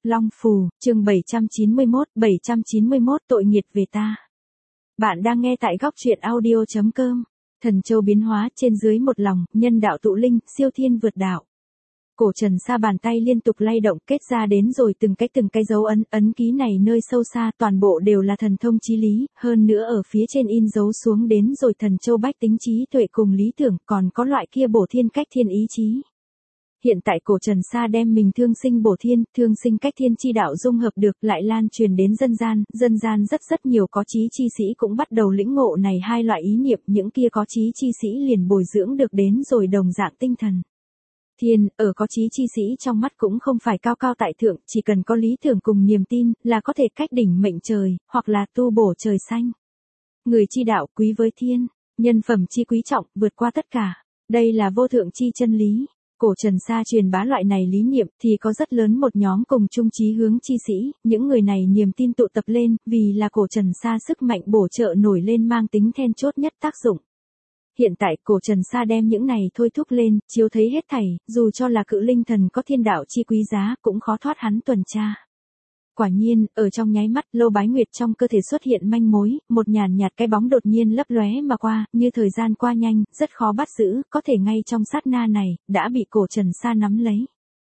Long Phù, chương 791 tội nghiệt về ta. Bạn đang nghe tại góc truyện audio.com. Thần châu biến hóa trên dưới một lòng, nhân đạo tụ linh, siêu thiên vượt đạo. Cổ Trần Sa bàn tay liên tục lay động kết ra đến rồi từng cái dấu ấn ký này nơi sâu xa toàn bộ đều là thần thông chí lý, hơn nữa ở phía trên in dấu xuống đến rồi thần châu bách tính trí tuệ cùng lý tưởng, còn có loại kia bổ thiên cách thiên ý chí. Hiện tại Cổ Trần Sa đem mình thương sinh cách thiên chi đạo dung hợp được lại lan truyền đến dân gian rất nhiều có chí chi sĩ cũng bắt đầu lĩnh ngộ này hai loại ý niệm, những kia có chí chi sĩ liền bồi dưỡng được đến rồi đồng dạng tinh thần. Thiên, ở có chí chi sĩ trong mắt cũng không phải cao cao tại thượng, chỉ cần có lý tưởng cùng niềm tin, là có thể cách đỉnh mệnh trời, hoặc là tu bổ trời xanh. Người chi đạo quý với thiên, nhân phẩm chi quý trọng, vượt qua tất cả. Đây là vô thượng chi chân lý. Cổ Trần Sa truyền bá loại này lý niệm thì có rất lớn một nhóm cùng chung chí hướng chi sĩ, những người này niềm tin tụ tập lên, vì là Cổ Trần Sa sức mạnh bổ trợ nổi lên mang tính then chốt nhất tác dụng. Hiện tại Cổ Trần Sa đem những này thôi thúc lên, chiếu thấy hết thảy, dù cho là cự linh thần có thiên đạo chi quý giá cũng khó thoát hắn tuần tra. Quả nhiên, ở trong nháy mắt, Lâu Bái Nguyệt trong cơ thể xuất hiện manh mối, một nhàn nhạt cái bóng đột nhiên lấp lóe mà qua, như thời gian qua nhanh, rất khó bắt giữ, có thể ngay trong sát na này, đã bị Cổ Trần Sa nắm lấy.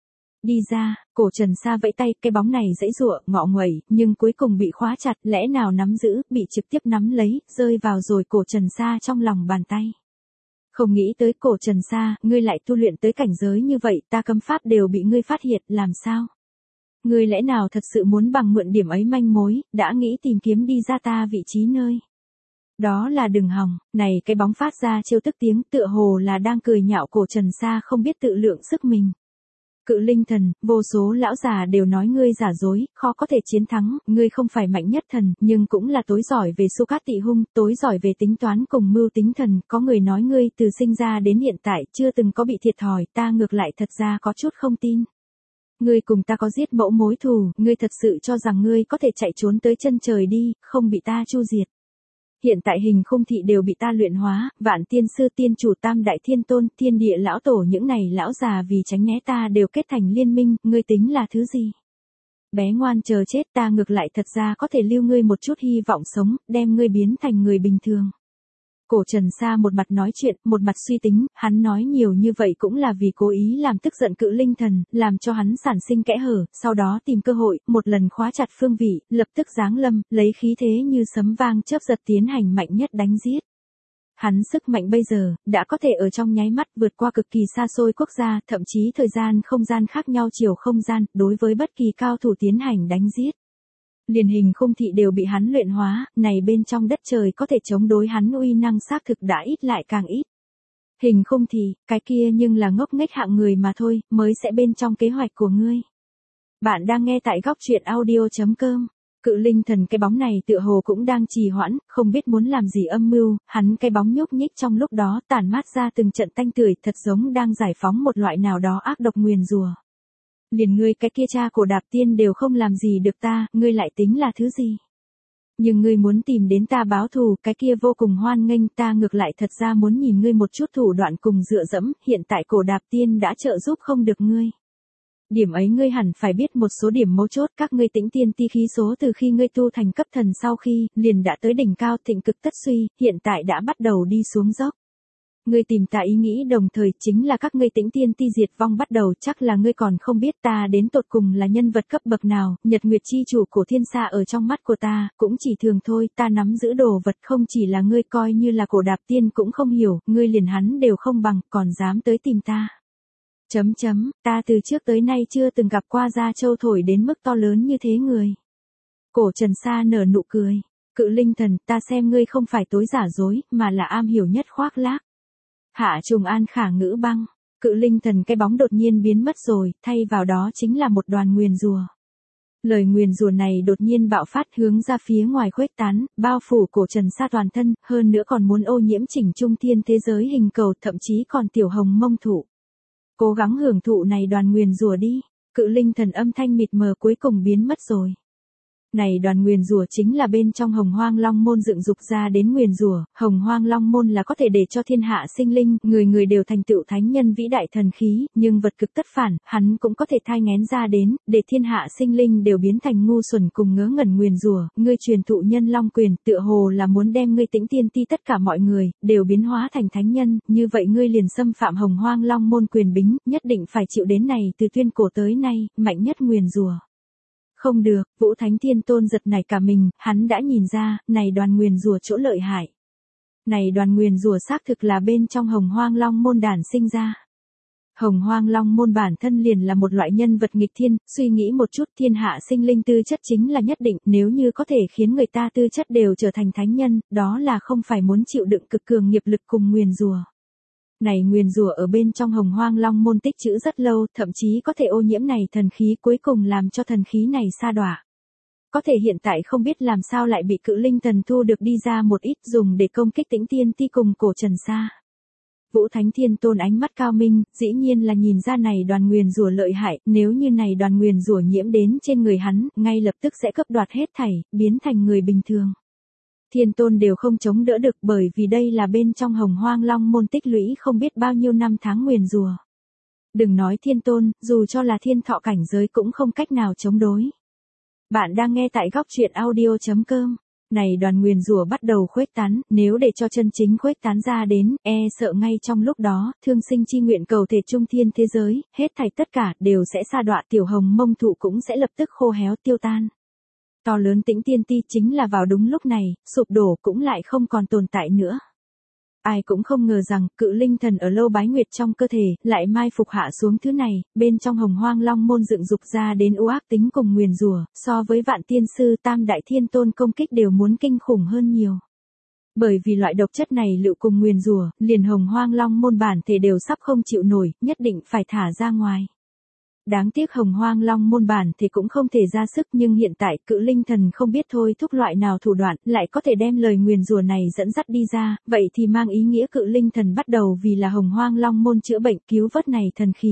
Đi ra, Cổ Trần Sa vẫy tay, cái bóng này giãy giụa, ngọ nguậy, nhưng cuối cùng bị khóa chặt, lẽ nào nắm giữ, bị trực tiếp nắm lấy, rơi vào rồi Cổ Trần Sa trong lòng bàn tay. Không nghĩ tới Cổ Trần Sa, ngươi lại tu luyện tới cảnh giới như vậy, ta cấm pháp đều bị ngươi phát hiện, làm sao? Ngươi lẽ nào thật sự muốn bằng mượn điểm ấy manh mối, đã nghĩ tìm kiếm đi ra ta vị trí nơi? Đó là đừng hòng, này cái bóng phát ra trêu tức tiếng tựa hồ là đang cười nhạo Cổ Trần Sa không biết tự lượng sức mình. Cự linh thần, vô số lão già đều nói ngươi giả dối, khó có thể chiến thắng, ngươi không phải mạnh nhất thần, nhưng cũng là tối giỏi về su cát tị hung, tối giỏi về tính toán cùng mưu tính thần, có người nói ngươi từ sinh ra đến hiện tại chưa từng có bị thiệt thòi, ta ngược lại thật ra có chút không tin. Ngươi cùng ta có giết mẫu mối thù, ngươi thật sự cho rằng ngươi có thể chạy trốn tới chân trời đi, không bị ta chu diệt. Hiện tại hình khung thị đều bị ta luyện hóa, vạn tiên sư tiên chủ tam đại thiên tôn, thiên địa lão tổ những này lão già vì tránh né ta đều kết thành liên minh, ngươi tính là thứ gì? Bé ngoan chờ chết, ta ngược lại thật ra có thể lưu ngươi một chút hy vọng sống, đem ngươi biến thành người bình thường. Cổ Trần Sa một mặt nói chuyện, một mặt suy tính, hắn nói nhiều như vậy cũng là vì cố ý làm tức giận cự linh thần, làm cho hắn sản sinh kẽ hở, sau đó tìm cơ hội, một lần khóa chặt phương vị, lập tức giáng lâm, lấy khí thế như sấm vang chớp giật tiến hành mạnh nhất đánh giết. Hắn sức mạnh bây giờ, đã có thể ở trong nháy mắt vượt qua cực kỳ xa xôi quốc gia, thậm chí thời gian không gian khác nhau chiều không gian, đối với bất kỳ cao thủ tiến hành đánh giết. Liền hình khung thị đều bị hắn luyện hóa, này bên trong đất trời có thể chống đối hắn uy năng xác thực đã ít lại càng ít. Hình khung thị, cái kia nhưng là ngốc nghếch hạng người mà thôi, mới sẽ bên trong kế hoạch của ngươi. Bạn đang nghe tại góc truyện audio.com. Cự linh thần cái bóng này tựa hồ cũng đang trì hoãn, không biết muốn làm gì âm mưu, hắn cái bóng nhúc nhích trong lúc đó tản mát ra từng trận tanh tưởi thật giống đang giải phóng một loại nào đó ác độc nguyền rủa. Liền ngươi cái kia cha Cổ Đạp Tiên đều không làm gì được ta, ngươi lại tính là thứ gì? Nhưng ngươi muốn tìm đến ta báo thù, cái kia vô cùng hoan nghênh, ta ngược lại thật ra muốn nhìn ngươi một chút thủ đoạn cùng dựa dẫm, hiện tại Cổ Đạp Tiên đã trợ giúp không được ngươi. Điểm ấy ngươi hẳn phải biết một số điểm mấu chốt, các ngươi tĩnh tiên ti khí số từ khi ngươi tu thành cấp thần sau khi, liền đã tới đỉnh cao thịnh cực tất suy, hiện tại đã bắt đầu đi xuống dốc. Ngươi tìm ta ý nghĩ đồng thời chính là các ngươi tĩnh tiên ti diệt vong bắt đầu, chắc là ngươi còn không biết ta đến tột cùng là nhân vật cấp bậc nào, Nhật Nguyệt chi chủ của thiên xa ở trong mắt của ta, cũng chỉ thường thôi, ta nắm giữ đồ vật không chỉ là ngươi coi như là Cổ Đạp Tiên cũng không hiểu, ngươi liền hắn đều không bằng, còn dám tới tìm ta. Ta từ trước tới nay chưa từng gặp qua da châu thổi đến mức to lớn như thế người. Cổ Trần Sa nở nụ cười, cự linh thần, ta xem ngươi không phải tối giả dối, mà là am hiểu nhất khoác lác. Hạ trùng an khả ngữ băng, cự linh thần cái bóng đột nhiên biến mất rồi, thay vào đó chính là một đoàn nguyền rủa. Lời nguyền rủa này đột nhiên bạo phát hướng ra phía ngoài khuếch tán, bao phủ Cổ Trần Sa toàn thân, hơn nữa còn muốn ô nhiễm chỉnh trung thiên thế giới hình cầu, thậm chí còn tiểu hồng mông thụ. Cố gắng hưởng thụ này đoàn nguyền rủa đi, cự linh thần âm thanh mịt mờ cuối cùng biến mất rồi. Này đoàn nguyền rủa chính là bên trong Hồng Hoang Long Môn dựng dục ra đến nguyền rủa, Hồng Hoang Long Môn là có thể để cho thiên hạ sinh linh, người người đều thành tựu thánh nhân vĩ đại thần khí, nhưng vật cực tất phản, hắn cũng có thể thai nghén ra đến, để thiên hạ sinh linh đều biến thành ngu xuẩn cùng ngớ ngẩn nguyền rủa, ngươi truyền thụ nhân long quyền, tựa hồ là muốn đem ngươi Tĩnh Tiên Ti tất cả mọi người đều biến hóa thành thánh nhân, như vậy ngươi liền xâm phạm Hồng Hoang Long Môn quyền bính, nhất định phải chịu đến này từ tuyên cổ tới nay, mạnh nhất nguyền rủa. Không được, Vũ Thánh Thiên Tôn giật nảy cả mình, hắn đã nhìn ra, này đoàn nguyền rủa chỗ lợi hại. Này đoàn nguyền rủa xác thực là bên trong Hồng Hoang Long Môn đản sinh ra. Hồng Hoang Long Môn bản thân liền là một loại nhân vật nghịch thiên, suy nghĩ một chút thiên hạ sinh linh tư chất chính là nhất định, nếu như có thể khiến người ta tư chất đều trở thành thánh nhân, đó là không phải muốn chịu đựng cực cường nghiệp lực cùng nguyền rủa. Này nguyền rủa ở bên trong Hồng Hoang Long Môn tích trữ rất lâu, thậm chí có thể ô nhiễm này thần khí cuối cùng làm cho thần khí này sa đọa. Có thể hiện tại không biết làm sao lại bị Cự Linh Thần thu được đi ra một ít dùng để công kích Tĩnh Tiên Ti cùng Cổ Trần Sa. Vũ Thánh Thiên Tôn ánh mắt cao minh, dĩ nhiên là nhìn ra này đoàn nguyền rủa lợi hại, nếu như này đoàn nguyền rủa nhiễm đến trên người hắn, ngay lập tức sẽ cướp đoạt hết thảy, biến thành người bình thường. Thiên Tôn đều không chống đỡ được bởi vì đây là bên trong Hồng Hoang Long Môn tích lũy không biết bao nhiêu năm tháng nguyền rủa. Đừng nói Thiên Tôn, dù cho là thiên thọ cảnh giới cũng không cách nào chống đối. Bạn đang nghe tại góc truyện audio.com. Này đoàn nguyền rủa bắt đầu khuếch tán, nếu để cho chân chính khuếch tán ra đến, sợ ngay trong lúc đó, thương sinh chi nguyện cầu thể trung thiên thế giới, hết thảy tất cả đều sẽ sa đọa, tiểu hồng mông thụ cũng sẽ lập tức khô héo tiêu tan. To lớn Tĩnh Tiên Ti chính là vào đúng lúc này, sụp đổ cũng lại không còn tồn tại nữa. Ai cũng không ngờ rằng, Cự Linh Thần ở Lâu Bái Nguyệt trong cơ thể, lại mai phục hạ xuống thứ này, bên trong Hồng Hoang Long Môn dựng dục ra đến u ác tính cùng nguyền rủa, so với Vạn Tiên Sư Tam Đại Thiên Tôn công kích đều muốn kinh khủng hơn nhiều. Bởi vì loại độc chất này lựu cùng nguyền rủa, liền Hồng Hoang Long Môn bản thể đều sắp không chịu nổi, nhất định phải thả ra ngoài. Đáng tiếc Hồng Hoang Long Môn bản thì cũng không thể ra sức, nhưng hiện tại Cự Linh Thần không biết thôi thúc loại nào thủ đoạn lại có thể đem lời nguyền rủa này dẫn dắt đi ra, vậy thì mang ý nghĩa Cự Linh Thần bắt đầu vì là Hồng Hoang Long Môn chữa bệnh cứu vớt này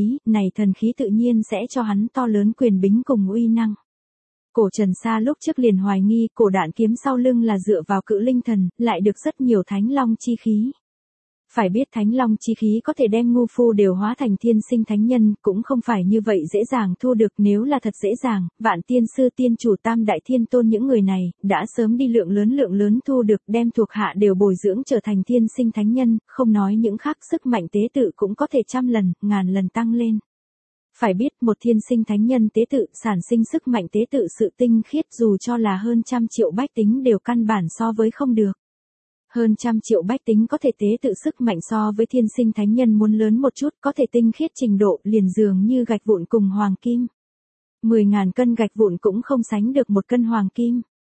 thần khí tự nhiên sẽ cho hắn to lớn quyền bính cùng uy năng. Cổ Trần Sa lúc trước liền hoài nghi cổ đạn kiếm sau lưng là dựa vào Cự Linh Thần, lại được rất nhiều Thánh Long chi khí. Phải biết Thánh Long chi khí có thể đem ngu phu đều hóa thành thiên sinh thánh nhân, cũng không phải như vậy dễ dàng thu được, nếu là thật dễ dàng, Vạn Tiên Sư Tiên Chủ Tam Đại Thiên Tôn những người này, đã sớm đi lượng lớn thu được, đem thuộc hạ đều bồi dưỡng trở thành thiên sinh thánh nhân, không nói những khác sức mạnh tế tự cũng có thể 100 lần, 1000 lần tăng lên. Phải biết một thiên sinh thánh nhân tế tự sản sinh sức mạnh tế tự sự tinh khiết dù cho là hơn 100 triệu bách tính đều căn bản so với không được. Hơn 100 triệu bách tính có thể tế tự sức mạnh so với thiên sinh thánh nhân muốn lớn một chút, có thể tinh khiết trình độ liền dường như gạch vụn cùng hoàng kim. 10.000 cân gạch vụn cũng không sánh được 1 cân hoàng kim.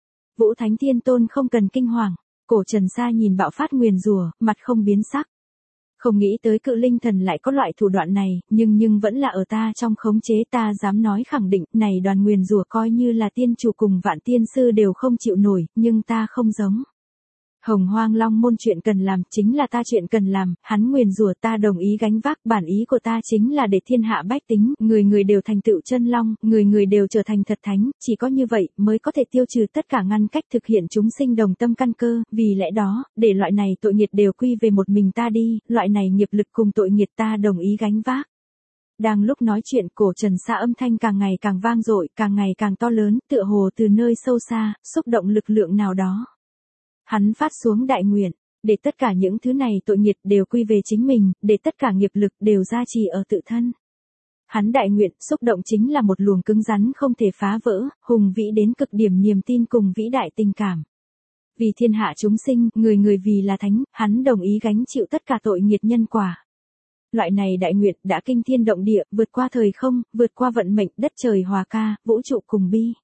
Vũ Thánh Thiên Tôn không cần kinh hoàng, Cổ Trần Sa nhìn bạo phát nguyền rủa, mặt không biến sắc. Không nghĩ tới Cự Linh Thần lại có loại thủ đoạn này, nhưng vẫn là ở ta trong khống chế, ta dám nói khẳng định, này đoàn nguyền rủa coi như là tiên chủ cùng Vạn Tiên Sư đều không chịu nổi, nhưng ta không giống. Hồng Hoang Long Môn chuyện cần làm, chính là ta chuyện cần làm, hắn nguyền rủa ta đồng ý gánh vác, bản ý của ta chính là để thiên hạ bách tính, người người đều thành tựu chân long, người người đều trở thành thật thánh, chỉ có như vậy mới có thể tiêu trừ tất cả ngăn cách thực hiện chúng sinh đồng tâm căn cơ, vì lẽ đó, để loại này tội nghiệt đều quy về một mình ta đi, loại này nghiệp lực cùng tội nghiệt ta đồng ý gánh vác. Đang lúc nói chuyện, Cổ Trần Sa âm thanh càng ngày càng vang dội, càng ngày càng to lớn, tựa hồ từ nơi sâu xa, xúc động lực lượng nào đó. Hắn phát xuống đại nguyện, để tất cả những thứ này tội nghiệp đều quy về chính mình, để tất cả nghiệp lực đều gia trì ở tự thân. Hắn đại nguyện, xúc động chính là một luồng cứng rắn không thể phá vỡ, hùng vĩ đến cực điểm niềm tin cùng vĩ đại tình cảm. Vì thiên hạ chúng sinh, người người vì là thánh, hắn đồng ý gánh chịu tất cả tội nghiệp nhân quả. Loại này đại nguyện đã kinh thiên động địa, vượt qua thời không, vượt qua vận mệnh, đất trời hòa ca, vũ trụ cùng bi.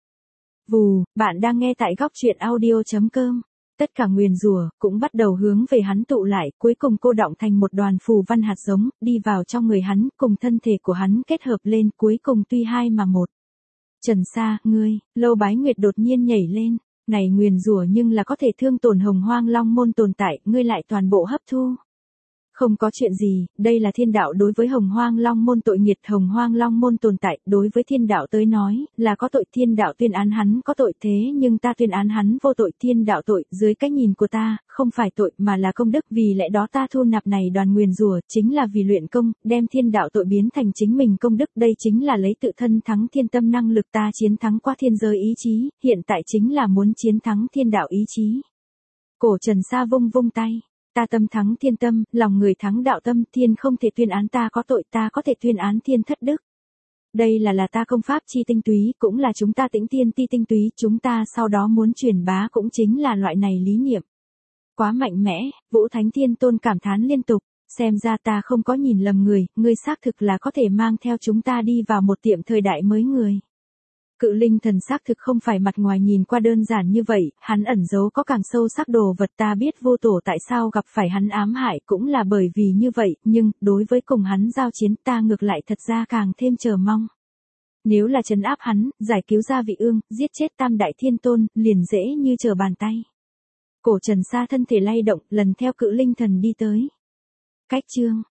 Vù, bạn đang nghe tại góc truyện audio.com. Tất cả nguyền rủa cũng bắt đầu hướng về hắn tụ lại, cuối cùng cô đọng thành một đoàn phù văn hạt giống, đi vào trong người hắn, cùng thân thể của hắn kết hợp lên, cuối cùng tuy hai mà một. Trần Sa, ngươi, Lâu Bái Nguyệt đột nhiên nhảy lên, này nguyền rủa nhưng là có thể thương tổn Hồng Hoang Long Môn tồn tại, ngươi lại toàn bộ hấp thu. Không có chuyện gì, đây là thiên đạo đối với Hồng Hoang Long Môn tội nghiệt. Hồng Hoang Long Môn tồn tại, đối với thiên đạo tới nói, là có tội. Thiên đạo tuyên án hắn có tội, thế nhưng ta tuyên án hắn vô tội. Thiên đạo tội, dưới cái nhìn của ta, không phải tội mà là công đức. Vì lẽ đó ta thu nạp này đoàn nguyền rủa, chính là vì luyện công, đem thiên đạo tội biến thành chính mình công đức. Đây chính là lấy tự thân thắng thiên tâm năng lực. Ta chiến thắng qua thiên giới ý chí, hiện tại chính là muốn chiến thắng thiên đạo ý chí. Cổ Trần Sa vung vung tay. Ta tâm thắng thiên tâm, lòng người thắng đạo tâm. Thiên không thể tuyên án ta có tội, ta có thể tuyên án thiên thất đức. Đây là ta công pháp chi tinh túy, cũng là chúng ta Tĩnh Tiên Ti tinh túy. Chúng ta sau đó muốn truyền bá cũng chính là loại này lý niệm. Quá mạnh mẽ, Vũ Thánh Thiên Tôn cảm thán liên tục. Xem ra ta không có nhìn lầm người, ngươi xác thực là có thể mang theo chúng ta đi vào một tiệm thời đại mới người. Cự linh thần xác thực không phải mặt ngoài nhìn qua đơn giản như vậy, hắn ẩn giấu có càng sâu sắc đồ vật. Ta biết vô tổ tại sao gặp phải hắn ám hại cũng là bởi vì như vậy, nhưng, đối với cùng hắn giao chiến ta ngược lại thật ra càng thêm chờ mong. Nếu là trấn áp hắn, giải cứu ra Vị Ương, giết chết Tam Đại Thiên Tôn, liền dễ như trở bàn tay. Cổ Trần Sa thân thể lay động, lần theo cự linh thần đi tới. Cách chương.